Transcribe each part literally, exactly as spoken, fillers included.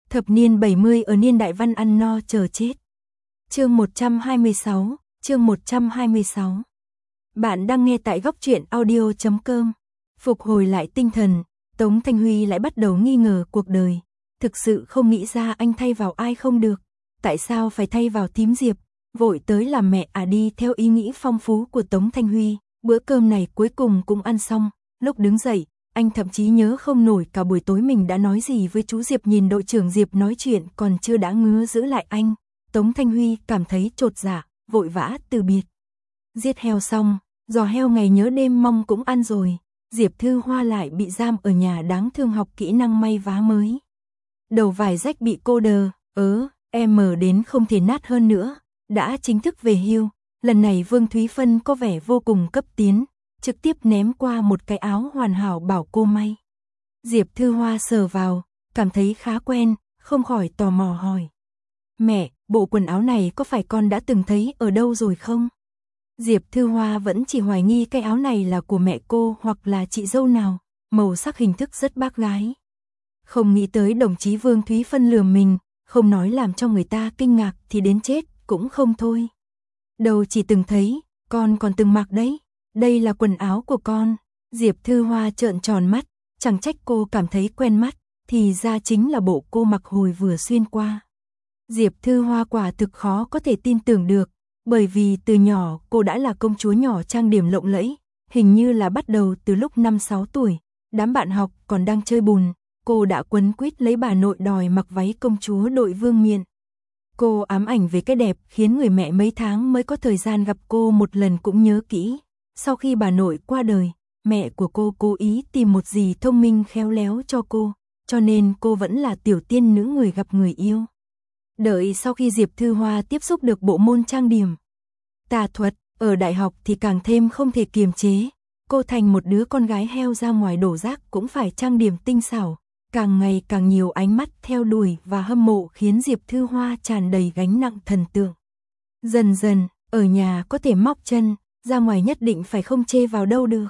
Thập niên bảy mươi ở niên đại văn ăn no chờ chết. Chương một trăm hai mươi sáu, chương một trăm hai mươi sáu. Bạn đang nghe tại góc truyện audio chấm com. Phục hồi lại tinh thần, Tống Thanh Huy lại bắt đầu nghi ngờ cuộc đời. Thực sự không nghĩ ra anh thay vào ai không được. Tại sao phải thay vào thím Diệp? Vội tới làm mẹ à đi theo ý nghĩ phong phú của Tống Thanh Huy. Bữa cơm này cuối cùng cũng ăn xong. Lúc đứng dậy, anh thậm chí nhớ không nổi cả buổi tối mình đã nói gì với chú Diệp. Nhìn đội trưởng Diệp nói chuyện còn chưa đã ngứa giữ lại anh. Tống Thanh Huy cảm thấy chột dạ, vội vã từ biệt. Giết heo xong, giò heo ngày nhớ đêm mong cũng ăn rồi. Diệp Thư Hoa lại bị giam ở nhà đáng thương học kỹ năng may vá mới. Đầu vải rách bị cô đờ, ớ, em mở đến không thể nát hơn nữa. Đã chính thức về hưu, lần này Vương Thúy Phân có vẻ vô cùng cấp tiến, trực tiếp ném qua một cái áo hoàn hảo bảo cô may. Diệp Thư Hoa sờ vào, cảm thấy khá quen, không khỏi tò mò hỏi. Mẹ, bộ quần áo này có phải con đã từng thấy ở đâu rồi không? Diệp Thư Hoa vẫn chỉ hoài nghi cái áo này là của mẹ cô hoặc là chị dâu nào, màu sắc hình thức rất bác gái. Không nghĩ tới đồng chí Vương Thúy Phân lừa mình, không nói làm cho người ta kinh ngạc thì đến chết cũng không thôi. Đầu chỉ từng thấy, con còn từng mặc đấy, đây là quần áo của con. Diệp Thư Hoa trợn tròn mắt, chẳng trách cô cảm thấy quen mắt, thì ra chính là bộ cô mặc hồi vừa xuyên qua. Diệp Thư Hoa quả thực khó có thể tin tưởng được, bởi vì từ nhỏ cô đã là công chúa nhỏ trang điểm lộng lẫy, hình như là bắt đầu từ lúc năm sáu tuổi, đám bạn học còn đang chơi bùn, cô đã quấn quýt lấy bà nội đòi mặc váy công chúa đội vương miện. Cô ám ảnh về cái đẹp khiến người mẹ mấy tháng mới có thời gian gặp cô một lần cũng nhớ kỹ. Sau khi bà nội qua đời, mẹ của cô cố ý tìm một dì thông minh khéo léo cho cô, cho nên cô vẫn là tiểu tiên nữ người gặp người yêu. Đợi sau khi Diệp Thư Hoa tiếp xúc được bộ môn trang điểm tà thuật, ở đại học thì càng thêm không thể kiềm chế. Cô thành một đứa con gái heo ra ngoài đổ rác cũng phải trang điểm tinh xảo. Càng ngày càng nhiều ánh mắt theo đuổi và hâm mộ khiến Diệp Thư Hoa tràn đầy gánh nặng thần tượng. Dần dần, ở nhà có thể móc chân, ra ngoài nhất định phải không chê vào đâu được.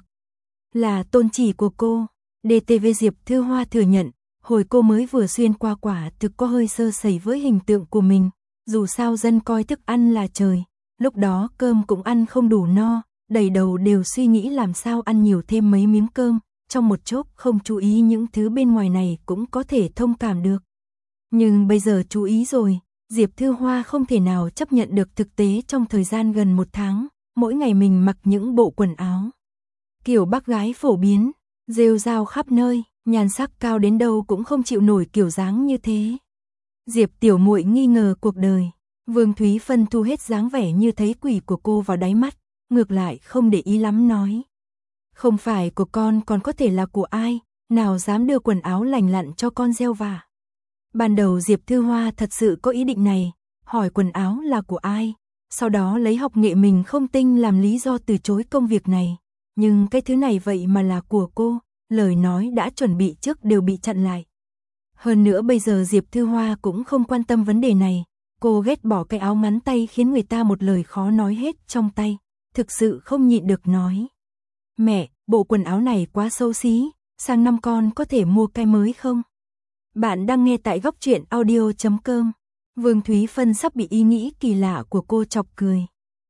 Là tôn chỉ của cô, đê tê vê Diệp Thư Hoa thừa nhận, hồi cô mới vừa xuyên qua quả thực có hơi sơ sẩy với hình tượng của mình. Dù sao dân coi thức ăn là trời, lúc đó cơm cũng ăn không đủ no, đầy đầu đều suy nghĩ làm sao ăn nhiều thêm mấy miếng cơm. Trong một chốc không chú ý những thứ bên ngoài này cũng có thể thông cảm được. Nhưng bây giờ chú ý rồi, Diệp Thư Hoa không thể nào chấp nhận được thực tế trong thời gian gần một tháng, mỗi ngày mình mặc những bộ quần áo kiểu bác gái phổ biến, rêu rao khắp nơi, nhan sắc cao đến đâu cũng không chịu nổi kiểu dáng như thế. Diệp tiểu muội nghi ngờ cuộc đời, Vương Thúy Phân thu hết dáng vẻ như thấy quỷ của cô vào đáy mắt, ngược lại không để ý lắm nói. Không phải của con còn có thể là của ai, nào dám đưa quần áo lành lặn cho con gieo vả. Ban đầu Diệp Thư Hoa thật sự có ý định này, hỏi quần áo là của ai, sau đó lấy học nghệ mình không tinh làm lý do từ chối công việc này. Nhưng cái thứ này vậy mà là của cô, lời nói đã chuẩn bị trước đều bị chặn lại. Hơn nữa bây giờ Diệp Thư Hoa cũng không quan tâm vấn đề này, cô ghét bỏ cái áo ngắn tay khiến người ta một lời khó nói hết trong tay, thực sự không nhịn được nói. Mẹ, bộ quần áo này quá xấu xí, sang năm con có thể mua cái mới không? Bạn đang nghe tại góc truyện audio chấm com. Vương Thúy Phân sắp bị ý nghĩ kỳ lạ của cô chọc cười.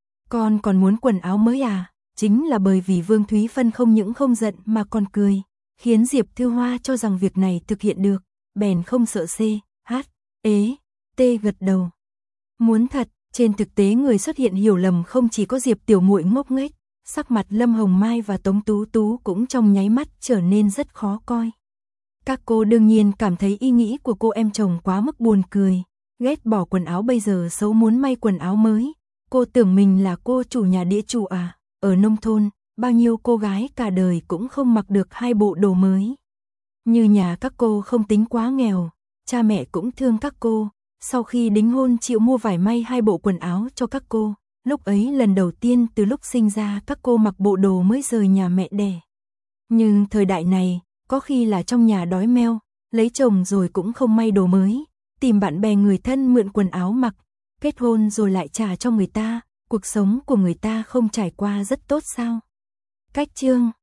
Con còn muốn quần áo mới à? Chính là bởi vì Vương Thúy Phân không những không giận mà còn cười, khiến Diệp Thư Hoa cho rằng việc này thực hiện được, bèn không sợ C, H, ế, T gật đầu. Muốn thật, trên thực tế người xuất hiện hiểu lầm không chỉ có Diệp tiểu muội ngốc nghếch. Sắc mặt Lâm Hồng Mai và Tống Tú Tú cũng trong nháy mắt trở nên rất khó coi. Các cô đương nhiên cảm thấy ý nghĩ của cô em chồng quá mức buồn cười, ghét bỏ quần áo bây giờ xấu muốn may quần áo mới. Cô tưởng mình là cô chủ nhà địa chủ à, ở nông thôn, bao nhiêu cô gái cả đời cũng không mặc được hai bộ đồ mới. Như nhà các cô không tính quá nghèo, cha mẹ cũng thương các cô, sau khi đính hôn chịu mua vải may hai bộ quần áo cho các cô. Lúc ấy lần đầu tiên từ lúc sinh ra các cô mặc bộ đồ mới rời nhà mẹ đẻ. Nhưng thời đại này, có khi là trong nhà đói meo, lấy chồng rồi cũng không may đồ mới, tìm bạn bè người thân mượn quần áo mặc, kết hôn rồi lại trả cho người ta, cuộc sống của người ta không trải qua rất tốt sao? Cách chương